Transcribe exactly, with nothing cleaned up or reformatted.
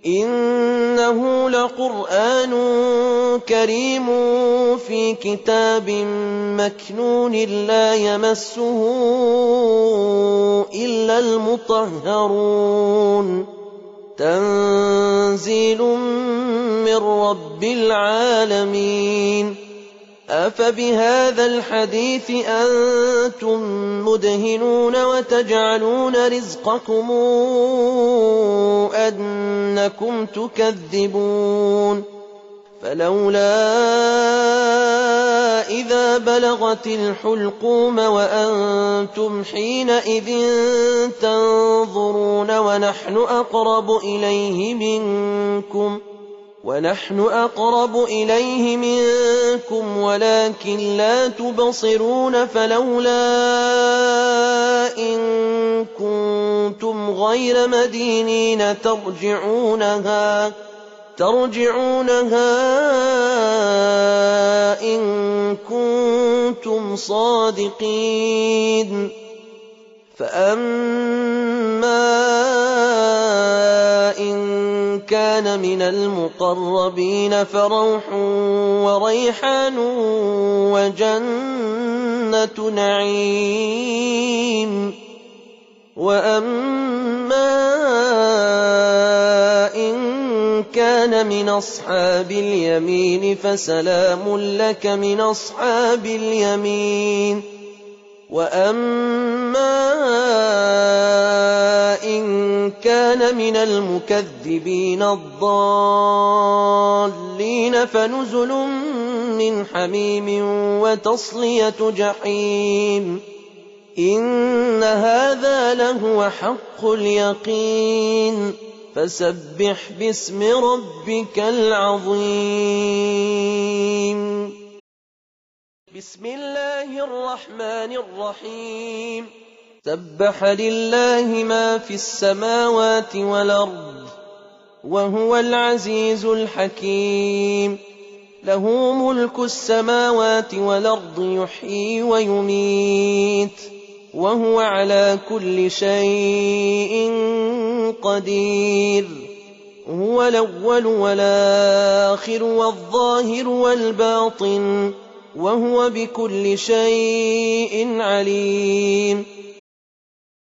إنه لقرآن كريم في كتاب مكنون لا يمسه إلا المطهرون تنزيل من رب العالمين أفبهذا الحديث أنتم مدهنون وتجعلون رزقكم أنكم تكذبون فلولا إذا بلغت الحلقوم وأنتم حينئذ تنظرون ونحن أقرب إليه منكم ونحن أقرب إليه منكم ولكن لا تبصرون فلولا إن كنتم غير مدينين ترجعونها ترجعونها إن كنتم صادقين فأما إن كان من المقربين فروح وريحان وجنة نعيم وأما إن كان من أصحاب اليمين فسلام لك من أصحاب اليمين وأما إن كان من المكذبين الضالين فنزل من حميم وتصلية جحيم إن هذا لهو حق اليقين فسبح باسم ربك العظيم بسم الله الرحمن الرحيم سبح لله ما في السماوات والأرض وهو العزيز الحكيم له ملك السماوات والأرض يحيي ويميت وهو على كل شيء قدير هو الأول والآخر والظاهر والباطن وهو بكل شيء عليم